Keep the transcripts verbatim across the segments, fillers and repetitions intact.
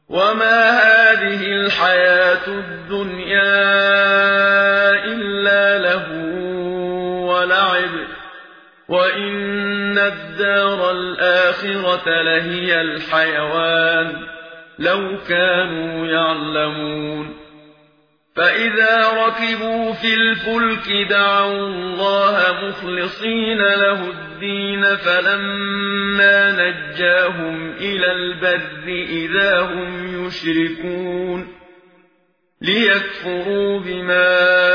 وما هذه الحياة الدنيا إلا لهو ولعب وإن الدار الآخرة لهي الحيوان لو كانوا يعلمون فإذا ركبوا في الفلك دعوا الله مخلصين له الدين فلما نجاهم إلى البر إذا هم يشركون ليكفروا بما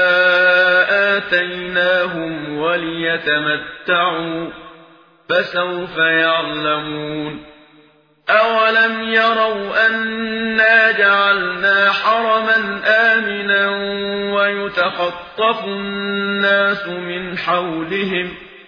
آتيناهم وليتمتعوا فسوف يعلمون أولم يروا أنا جعلنا حرما آمنا ويتخطف الناس من حولهم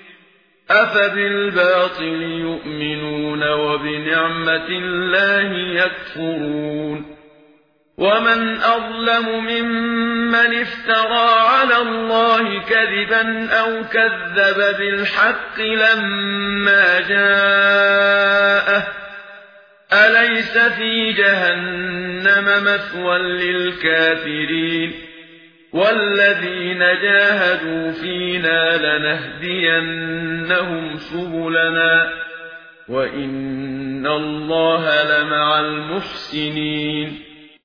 أفبالباطل يؤمنون وبنعمة الله يكفرون ومن أظلم ممن افترى على الله كذبا أو كذب بالحق لما جاءه أليس في جهنم مثوى للكافرين والذين جاهدوا فينا لنهدينهم سبلنا وإن الله لمع المحسنين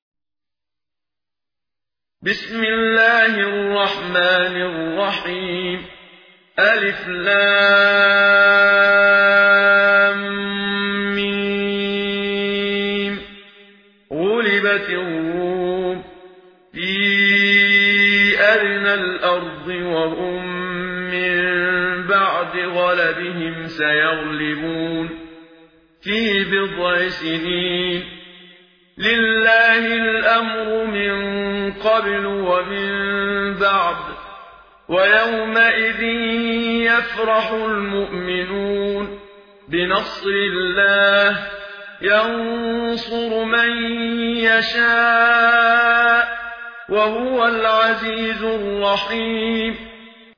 بسم الله الرحمن الرحيم ألف لام غلبت الروم في أدنى الأرض وهم من بعد غلبهم سيغلبون في بضع سنين لله الأمر من قبل ومن بعد ويومئذ يفرح المؤمنون بنصر الله ينصر من يشاء وهو العزيز الرحيم